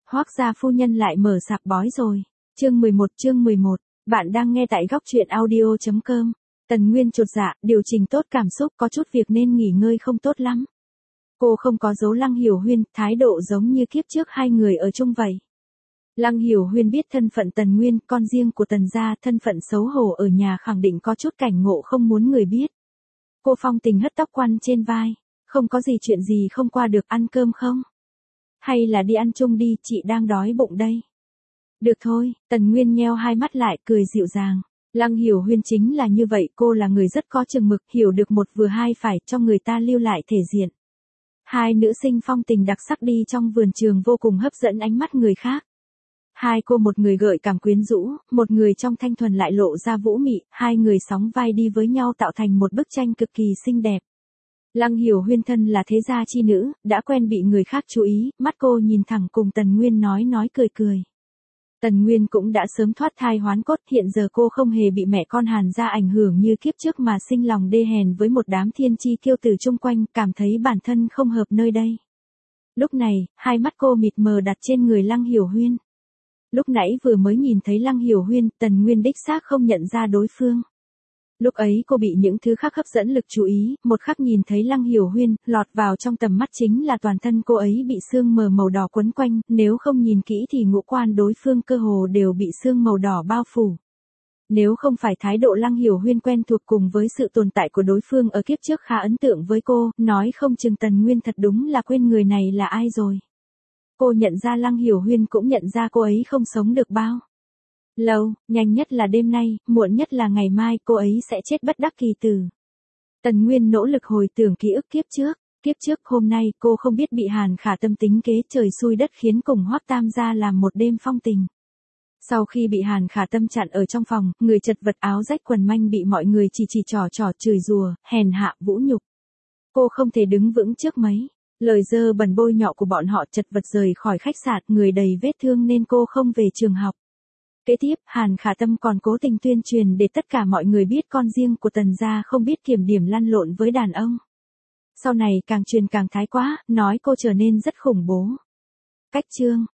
Hoác gia phu nhân lại mở sạp bói rồi. Chương 11, bạn đang nghe tại góc truyện audio.com. Tần Nguyên chột dạ, điều chỉnh tốt cảm xúc, có chút việc nên nghỉ ngơi không tốt lắm. Cô không có giấu Lăng Hiểu Huyên, thái độ giống như kiếp trước hai người ở chung vậy. Lăng Hiểu Huyên biết thân phận Tần Nguyên, con riêng của Tần gia, thân phận xấu hổ ở nhà khẳng định có chút cảnh ngộ không muốn người biết. Cô phong tình hất tóc quăn trên vai, không có gì chuyện gì không qua được, ăn cơm không? Hay là đi ăn chung đi, chị đang đói bụng đây. Được thôi, Tần Nguyên nheo hai mắt lại, cười dịu dàng. Lăng Hiểu Huyên chính là như vậy, cô là người rất có chừng mực, hiểu được một vừa hai phải, cho người ta lưu lại thể diện. Hai nữ sinh phong tình đặc sắc đi trong vườn trường vô cùng hấp dẫn ánh mắt người khác. Hai cô, một người gợi cảm quyến rũ, một người trong thanh thuần lại lộ ra vũ mị, hai người sóng vai đi với nhau tạo thành một bức tranh cực kỳ xinh đẹp. Lăng Hiểu Huyên thân là thế gia chi nữ, đã quen bị người khác chú ý, mắt cô nhìn thẳng cùng Tần Nguyên nói cười cười. Tần Nguyên cũng đã sớm thoát thai hoán cốt, hiện giờ cô không hề bị mẹ con Hàn gia ảnh hưởng như kiếp trước mà sinh lòng đê hèn với một đám thiên chi kiêu tử chung quanh, cảm thấy bản thân không hợp nơi đây. Lúc này, hai mắt cô mịt mờ đặt trên người Lăng Hiểu Huyên. Lúc nãy vừa mới nhìn thấy Lăng Hiểu Huyên, Tần Nguyên đích xác không nhận ra đối phương. Lúc ấy cô bị những thứ khác hấp dẫn lực chú ý, một khắc nhìn thấy Lăng Hiểu Huyên, lọt vào trong tầm mắt chính là toàn thân cô ấy bị sương mờ màu đỏ quấn quanh, nếu không nhìn kỹ thì ngũ quan đối phương cơ hồ đều bị sương màu đỏ bao phủ. Nếu không phải thái độ Lăng Hiểu Huyên quen thuộc cùng với sự tồn tại của đối phương ở kiếp trước khá ấn tượng với cô, nói không chừng Tần Nguyên thật đúng là quên người này là ai rồi. Cô nhận ra Lăng Hiểu Huyên cũng nhận ra cô ấy không sống được bao lâu, nhanh nhất là đêm nay, muộn nhất là ngày mai, cô ấy sẽ chết bất đắc kỳ tử. Tần Nguyên nỗ lực hồi tưởng ký ức kiếp trước hôm nay cô không biết bị Hàn Khả Tâm tính kế trời xui đất khiến cùng Hoắc Tam gia làm một đêm phong tình. Sau khi bị Hàn Khả Tâm chặn ở trong phòng, người chật vật áo rách quần manh bị mọi người chỉ trò chửi rủa, hèn hạ vũ nhục. Cô không thể đứng vững trước mấy lời dơ bẩn bôi nhọ của bọn họ, chật vật rời khỏi khách sạn, người đầy vết thương nên cô không về trường học. Kế tiếp, Hàn Khả Tâm còn cố tình tuyên truyền để tất cả mọi người biết con riêng của Tần gia không biết kiểm điểm lăn lộn với đàn ông. Sau này càng truyền càng thái quá, nói cô trở nên rất khủng bố. Cách chương